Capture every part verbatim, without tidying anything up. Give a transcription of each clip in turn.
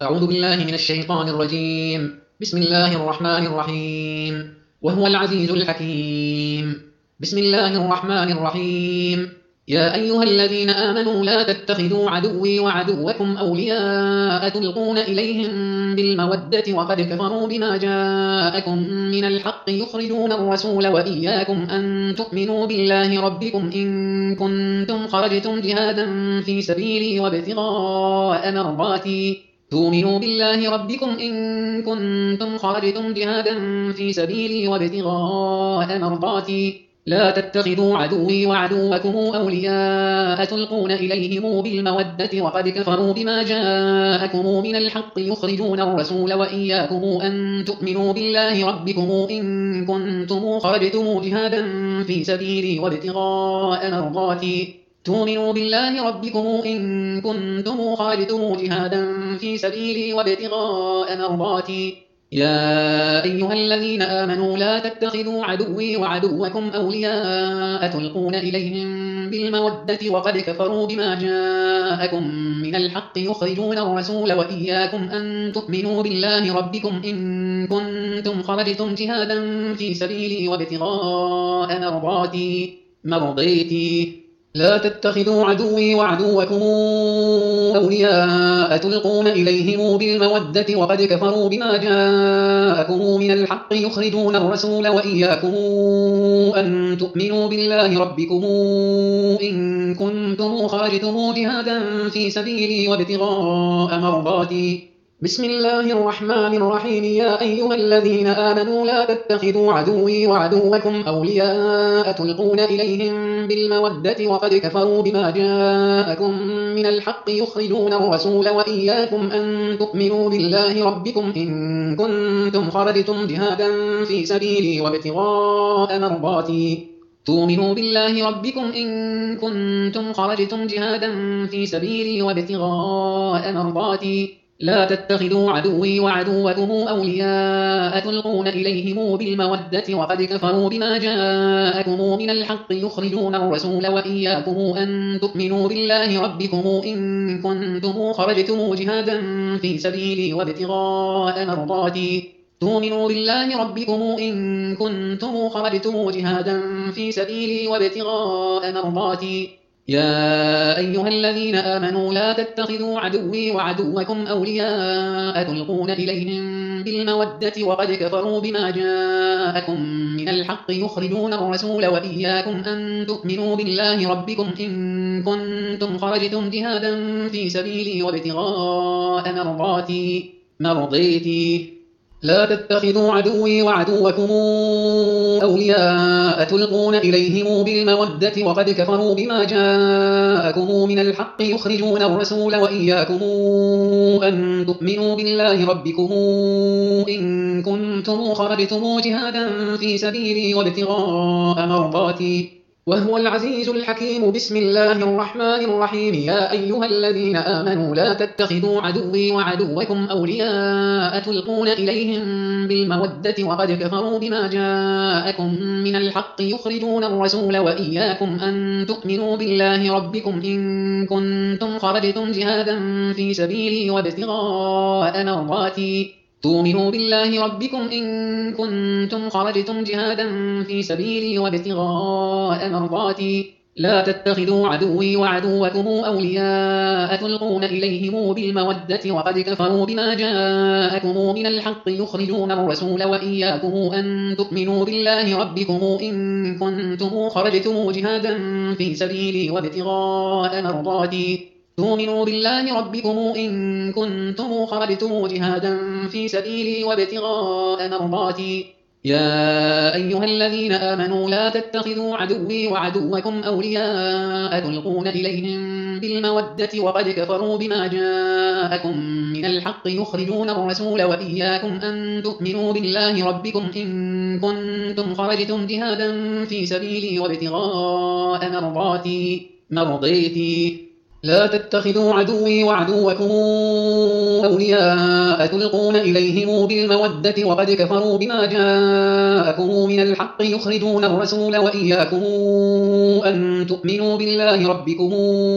أعوذ بالله من الشيطان الرجيم. بسم الله الرحمن الرحيم. وهو العزيز الحكيم. بسم الله الرحمن الرحيم. يا أيها الذين آمنوا لا تتخذوا عدوي وعدوكم أولياء تلقون إليهم بالمودة وقد كفروا بما جاءكم من الحق يخرجون الرسول وإياكم أن تؤمنوا بالله ربكم إن كنتم خرجتم جهادا في سبيلي وابتغاء مرضاتي تؤمنوا بالله ربكم إن كنتم خرجتم جهادا في سبيلي وابتغاء مرضاتي لا تتخذوا عدوي وعدوكم أولياء تلقون إليهم بالمودة وقد كفروا بما جاءكم من الحق يخرجون الرسول وإياكم أن تؤمنوا بالله ربكم إن كنتم خرجتم جهادا في سبيلي وابتغاء مرضاتي تؤمنوا بالله ربكم إن كنتم خرجتم جهادا في سبيلي وابتغاء مرضاتي يا أيها الذين آمنوا لا تتخذوا عدوي وعدوكم أولياء تلقون إليهم بالمودة وقد كفروا بما جاءكم من الحق يخرجون الرسول وإياكم أن تؤمنوا بالله ربكم إن كنتم خرجتم جهادا في سبيلي وابتغاء مرضاتي مرضيتي لا تتخذوا عدوي وعدوكم أولياء تلقون إليهم بالمودة وقد كفروا بما جاءكم من الحق يخرجون الرسول وإياكم أن تؤمنوا بالله ربكم إن كنتم خرجتم جهادا في سبيلي وابتغاء مرضاتي بسم الله الرحمن الرحيم. يا أيها الذين آمنوا لا تتخذوا عدوي وعدوكم أولياء تلقون إليهم بالمودة وقد كفروا بما جاءكم من الحق يخرجون الرسول وإياكم أن تؤمنوا بالله ربكم إن كنتم خرجتم جهادا في سبيلي وابتغاء مرضاتي تؤمنوا بالله ربكم إن كنتم خرجتم جهادا في سبيلي وابتغاء مرضاتي لا تتخذوا عدوي وعدوكم أولياء تلقون إليهم بالمودة وقد كفروا بما جاءكم من الحق يخرجون الرسول وإياكم أن تؤمنوا بالله ربكم إن كنتم خرجتم جهادا في سبيلي وابتغاء مرضاتي تؤمنوا بالله ربكم إن كنتم خرجتم جهادا في سبيلي وابتغاء مرضاتي يا أيها الذين آمنوا لا تتخذوا عدوي وعدوكم أولياء تلقون إليهم بالمودة وقد كفروا بما جاءكم من الحق يخرجون الرسول وإياكم أن تؤمنوا بالله ربكم إن كنتم خرجتم جهادا في سبيلي وابتغاء مرضاتي مرضيتي لا تتخذوا عدوي وعدوكم أولياء تلقون إليهم بالمودة وقد كفروا بما جاءكم من الحق يخرجون الرسول وإياكم أن تؤمنوا بالله ربكم إن كنتم خرجتم جهادا في سبيلي وابتغاء مرضاتي وهو العزيز الحكيم. بسم الله الرحمن الرحيم. يا أيها الذين آمنوا لا تتخذوا عدوي وعدوكم أولياء تلقون إليهم بالمودة وقد كفروا بما جاءكم من الحق يخرجون الرسول وإياكم أن تؤمنوا بالله ربكم إن كنتم خرجتم جهادا في سبيلي وابتغاء مرضاتي تؤمنوا بالله ربكم إن كنتم خرجتم جهادا في سبيلي وابتغاء مرضاتي لا تتخذوا عدوي وعدوكم أولياء تلقون إليهم بالمودة وقد كفروا بما جاءكم من الحق يخرجون الرسول وإياكم أن تؤمنوا بالله ربكم إن كنتم خرجتم جهادا في سبيلي وابتغاء مرضاتي تؤمنوا بالله ربكم إن كنتم خرجتم جهادا في سبيلي وابتغاء مرضاتي يا أيها الذين آمنوا لا تتخذوا عدوي وعدوكم أولياء تلقون إليهم بالمودة وقد كفروا بما جاءكم من الحق يخرجون الرسول وإياكم أن تؤمنوا بالله ربكم إن كنتم خرجتم جهادا في سبيلي وابتغاء مرضاتي مرضيتي لا تتخذوا عدوي وعدوكم أولياء تلقون إليهم بالمودة وقد كفروا بما جاءكم من الحق يخرجون الرسول وإياكم أن تؤمنوا بالله ربكم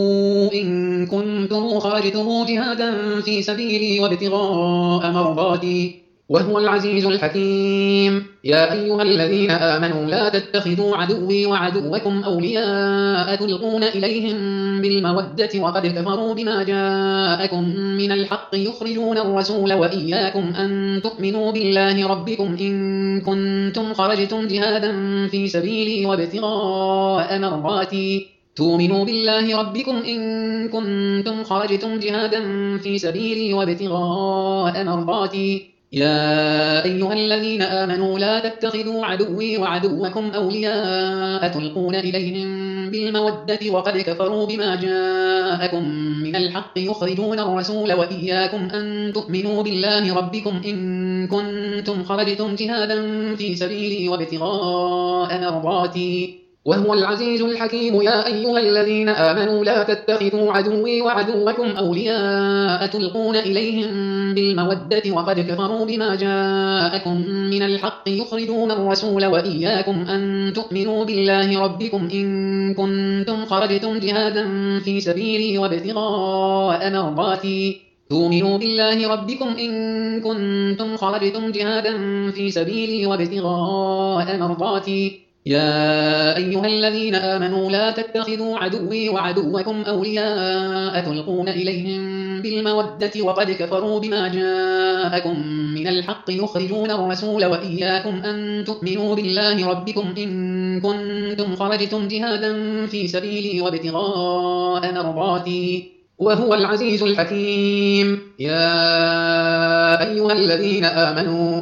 إن كنتم خرجتم جهادا في سبيلي وابتغاء مرضاتي وهو العزيز الحكيم. يا أيها الذين آمنوا لا تتخذوا عدوي وعدوكم أولياء تلقون إليهم بالمودة وقد كفروا بما جاءكم من الحق يخرجون الرسول وإياكم أن تؤمنوا بالله ربكم إن كنتم خرجتم جهادا في سبيلي وابتغاء مرضاتي تؤمنوا بالله ربكم إن كنتم خرجتم جهادا في سبيلي وابتغاء مرضاتي يا أيها الذين آمنوا لا تتخذوا عدوي وعدوكم أولياء تلقون إليهم بالمودة وقد كفروا بما جاءكم من الحق يخرجون الرسول وإياكم أن تؤمنوا بالله ربكم إن كنتم خرجتم جهادا في سبيلي وابتغاء مرضاتي وهو العزيز الحكيم. يا أيها الذين آمنوا لا تتخذوا عدوي وعدوكم أولياء تلقون إليهم بالمودة وقد كفروا بما جاءكم من الحق يخرجون الرسول وإياكم أن تؤمنوا بالله ربكم إن كنتم خرجتم جهادا في سبيلي وابتغاء مرضاتي تؤمنوا بالله ربكم إن كنتم خرجتم جهادا في سبيلي وابتغاء مرضاتي يا أيها الذين آمنوا لا تتخذوا عدوي وعدوكم أولياء تلقون إليهم بالمودة وقد كفروا بما جاءكم من الحق يخرجون الرسول وإياكم أن تؤمنوا بالله ربكم إن كنتم خرجتم جهادا في سبيلي وابتغاء مرضاتي وهو العزيز الحكيم. يا أيها الذين آمنوا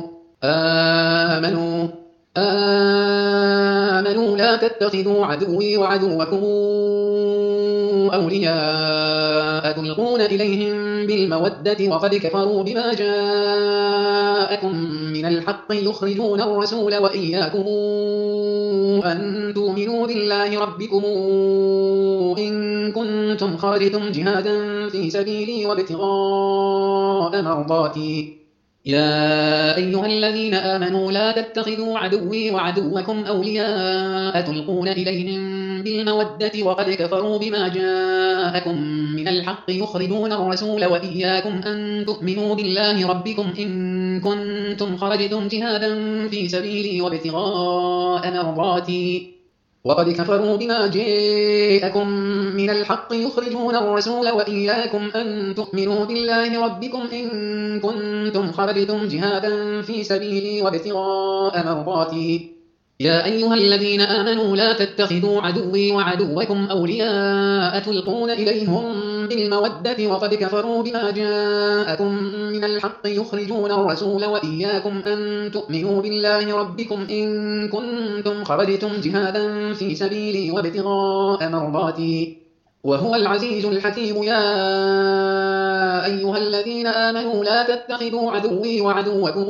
آمنوا آمنوا لا تتخذوا عدوي وعدوكم أولياء تلقون إليهم بالمودة وقد كفروا بما جاءكم من الحق يخرجون الرسول وإياكم أن تؤمنوا بالله ربكم إن كنتم خرجتم جهادا في سبيلي وابتغاء مرضاتي يا أيها الذين آمنوا لا تتخذوا عدوي وعدوكم أولياء تلقون إليهم بالمودة وقد كفروا بما جاءكم من الحق يخرجون الرسول وإياكم أن تؤمنوا بالله ربكم إن كنتم خرجتم جهادا في سبيلي وابتغاء مرضاتي وقد كفروا بما جاءكم من الحق يخرجون الرسول وإياكم أن تؤمنوا بالله ربكم إن كنتم خرجتم جهادا في سبيلي وابتغاء مرضاتي يا أيها الذين آمنوا لا تتخذوا عدوي وعدوكم أولياء تلقون إليهم بالمودة وقد كفروا بما جاءكم من الحق يخرجون الرسول وإياكم أن تؤمنوا بالله ربكم إن كنتم خرجتم جهادا في سبيلي وابتغاء مرضاتي وهو العزيز الحكيم. يا أيها الذين آمنوا لا تتخذوا عدوي وعدوكم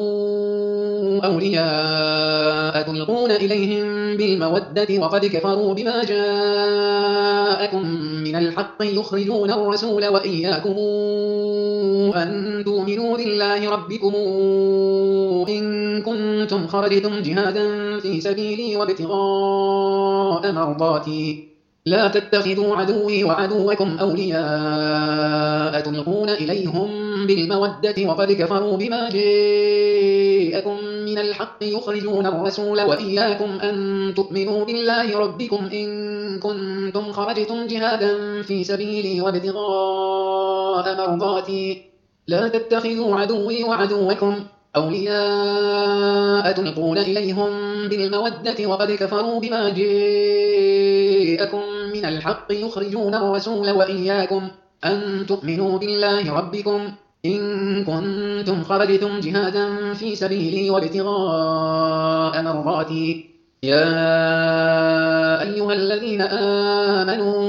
أولياء تلقون إليهم بالمودة وقد كفروا بما جاءكم من الحق يخرجون الرسول وإياكم أن تؤمنوا بالله ربكم إن كنتم خرجتم جهادا في سبيلي وابتغاء مرضاتي لا تتخذوا عدوي وعدوكم أولياء تلقون إليهم بالمودة وقد كفروا بما جاءكم من الحق يخرجون الرسول وإياكم أن تؤمنوا بالله ربكم إن كنتم خرجتم جهادا في سبيلي وابتغاء مرضاتي لا تتخذوا عدوي وعدوكم أولياء تلقون إليهم بالمودة وقد كفروا بما جاءكم من الحق يخرجون الرسول وإياكم أن تؤمنوا بالله ربكم إن كنتم خرجتم جهادا في سبيلي وابتغاء مرضاتي يا أيها الذين آمنوا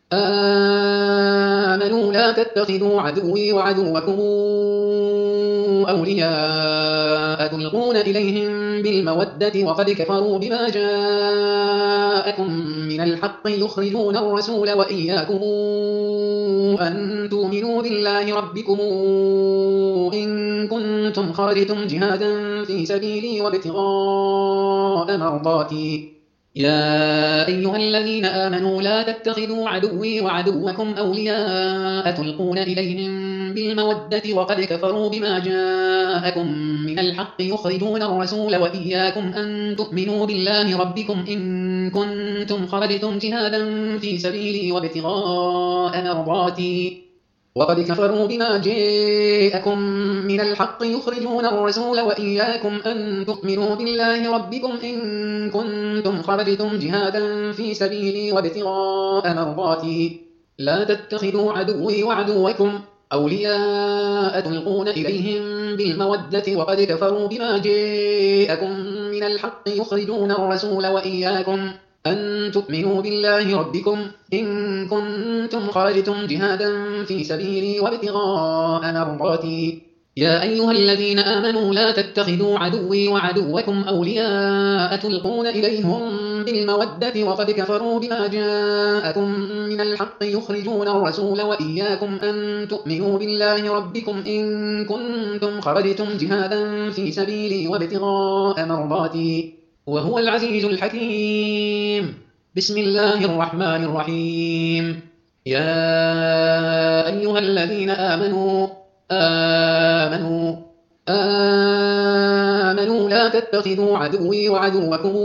آمنوا لا تتخذوا عدوي وعدوكم أولياء تلقون إليهم بالمودة وقد كفروا بما جاءكم من الحق يخرجون الرسول وإياكم أن تؤمنوا بالله ربكم إن كنتم خرجتم جهادا في سبيلي وابتغاء مرضاتي يا أيها الذين آمنوا لا تتخذوا عدوي وعدوكم أولياء تلقون إليهم بالمودة وقد كفروا بما جاءكم من الحق يخرجون الرسول وإياكم أن تؤمنوا بالله ربكم إن كنتم خرجتم جهادا في سبيلي وابتغاء مرضاتي وقد كفروا بما جاءكم من الحق يخرجون الرسول وإياكم أن تؤمنوا بالله ربكم إن كنتم خرجتم جهادا في سبيلي وابتغاء مرضاتي لا تتخذوا عدوي وعدوكم أولياء تلقون إليهم بالمودة وقد كفروا بما جاءكم من الحق يخرجون الرسول وإياكم أن تؤمنوا بالله ربكم إن كنتم خرجتم جهادا في سبيلي وابتغاء مرضاتي يا أيها الذين آمنوا لا تتخذوا عدوي وعدوكم أولياء تلقون إليهم بالمودة وقد كفروا بما جاءكم من الحق يخرجون الرسول وإياكم أن تؤمنوا بالله ربكم إن كنتم خرجتم جهادا في سبيلي وابتغاء مرضاتي وهو العزيز الحكيم بسم الله الرحمن الرحيم يا أيها الذين آمنوا آمنوا آمنوا لا تتخذوا عدوي وعدوكم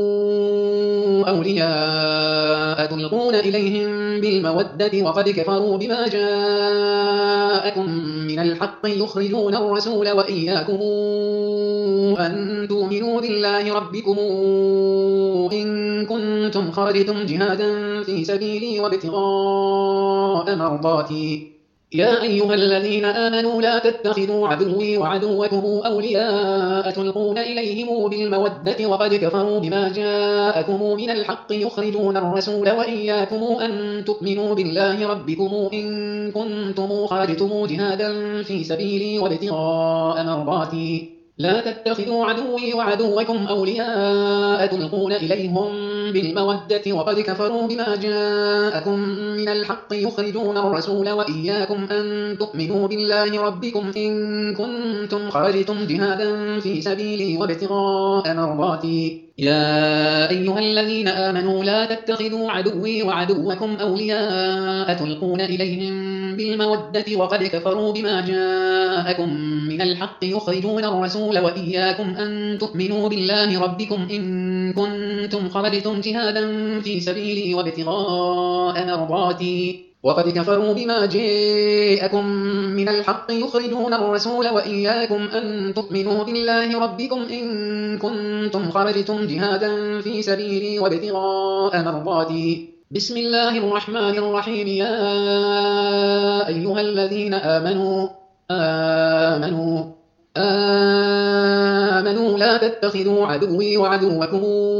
أولياء تلقون إليهم بالمودة وقد كفروا بما جاءكم من الحق يخرجون الرسول وإياكم أن تؤمنوا بالله ربكم إن كنتم خرجتم جهادا في سبيلي وابتغاء مرضاتي يا أيها الذين آمنوا لا تتخذوا عدوي وعدوكم أولياء تلقون إليهم بالمودة وقد كفروا بما جاءكم من الحق يخرجون الرسول وإياكم أن تؤمنوا بالله ربكم إن كنتم خرجتم جهادا في سبيلي وابتغاء مرضاتي لا تتخذوا عدوي وعدوكم أولياء تلقون إليهم بالمودة وقد كفروا بما جاءكم من الحق يخرجون الرسول وإياكم أن تؤمنوا بالله ربكم إن كنتم خرجتم جهادا في سبيلي وابتغاء مرضاتي يا أيها الذين آمنوا لا تتخذوا عدوي وعدوكم أولياء تلقون إليهم بالمودة وقد كفروا بما جاءكم من الحق يخرجون الرسول وإياكم أن تؤمنوا بالله ربكم إن كنتم خرجتم جهادا في سبيلي وابتغاء مرضاتي وقد كفروا بما جاءكم من الحق يخرجون الرسول وإياكم أن تؤمنوا بالله ربكم إن كنتم خرجتم جهادا في سبيلي وابتغاء مرضاتي بسم الله الرحمن الرحيم يا أيها الذين آمنوا آمنوا آمنوا لا تتخذوا عدوي وعدوكم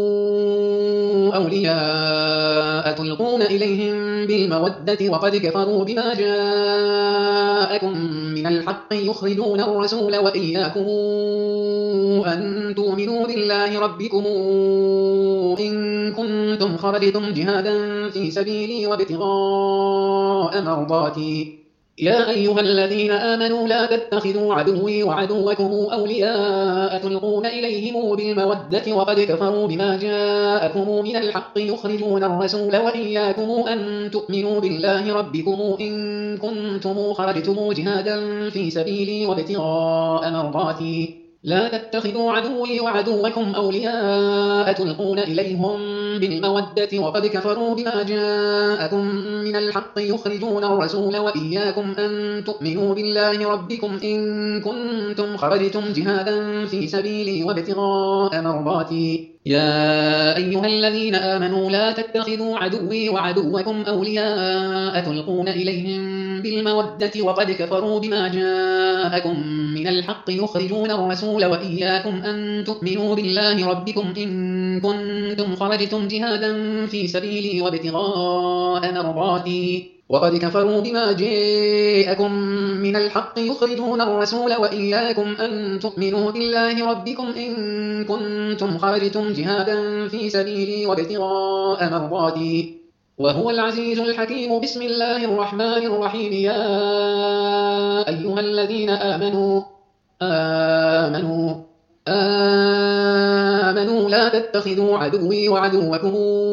أولياء تلقون إليهم بالمودة وقد كفروا بما جاءكم من الحق يخرجون الرسول وإياكم أن تؤمنوا بالله ربكم إن كنتم خرجتم جهادا في سبيلي وابتغاء مرضاتي يا أيها الذين آمنوا لا تتخذوا عدوي وعدوكم أولياء تلقون إليهم بالمودة وقد كفروا بما جاءكم من الحق يخرجون الرسول وإياكم أن تؤمنوا بالله ربكم إن كنتم خرجتم جهادا في سبيلي وابتغاء مرضاتي لا تتخذوا عدوي وعدوكم أولياء تلقون إليهم بالمودة وقد كفروا بما جاءكم من الحق يخرجون الرسول وإياكم أن تؤمنوا بالله ربكم إن كنتم خرجتم جهادا في سبيلي وابتغاء مرضاتي يا أيها الذين آمنوا لا تتخذوا عدوي وعدوكم أولياء تلقون إليهم بالمودة وقد كفروا بما جاءكم من الحق يخرجون الرسول وإياكم أن تؤمنوا بالله ربكم إن كنتم خرجتم جهادا في سبيلي وابتغاء مرضاتي وقد كفروا بما جاءكم من الحق يخرجون الرسول وإياكم أن تؤمنوا بالله ربكم إن كنتم خرجتم جهادا في سبيلي وابتغاء مرضاتي وهو العزيز الحكيم. بسم الله الرحمن الرحيم. يا أيها الذين آمنوا آمنوا آمنوا لا تتخذوا عدوي وعدوكم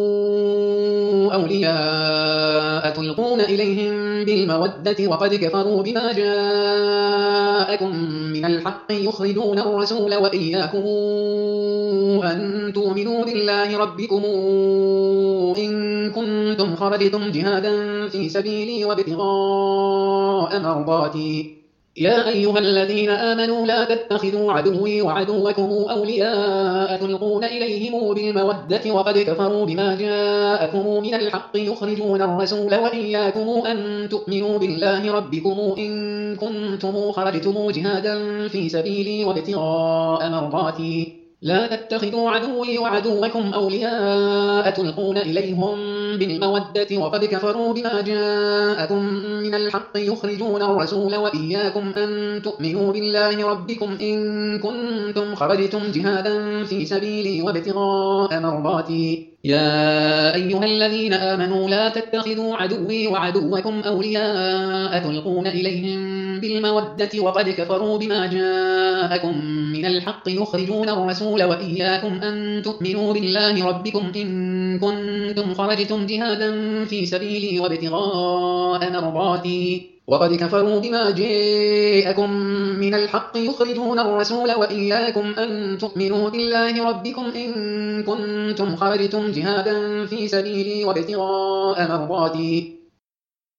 أولياء تلقون إليهم بالمودة وقد كفروا بما جاءكم من الحق يخرجون الرسول وإياكم أن تؤمنوا بالله ربكم إن كنتم خرجتم جهادا في سبيلي وابتغاء مرضاتي. يا أيها الذين آمنوا لا تتخذوا عدوي وعدوكم أولياء تلقون إليهم بالمودة وقد كفروا بما جاءكم من الحق يخرجون الرسول وإياكم أن تؤمنوا بالله ربكم إن كنتم خرجتم جهادا في سبيلي وابتغاء مرضاتي. لا تتخذوا عدوي وعدوكم أولياء تلقون إليهم بالمودة وقد كفروا بما جاءكم من الحق يخرجون الرسول وإياكم أن تؤمنوا بالله ربكم إن كنتم خرجتم جهادا في سبيلي وابتغاء مرضاتي. يا أيها الذين آمنوا لا تتخذوا عدوي وعدوكم أولياء تلقون إليهم بالمودة وقد كفروا بما جاءكم من الحق يخرجون الرسول وإياكم أن تؤمنوا بالله ربكم إن كنتم خرجتم جهادا في سبيلي وابتغاء مرضاتي. وقد كفروا بما جاءكم من الحق يخرجون الرسول وإياكم أن تؤمنوا بالله ربكم إن كنتم خرجتم جهادا في سبيلي وابتغاء مرضاتي.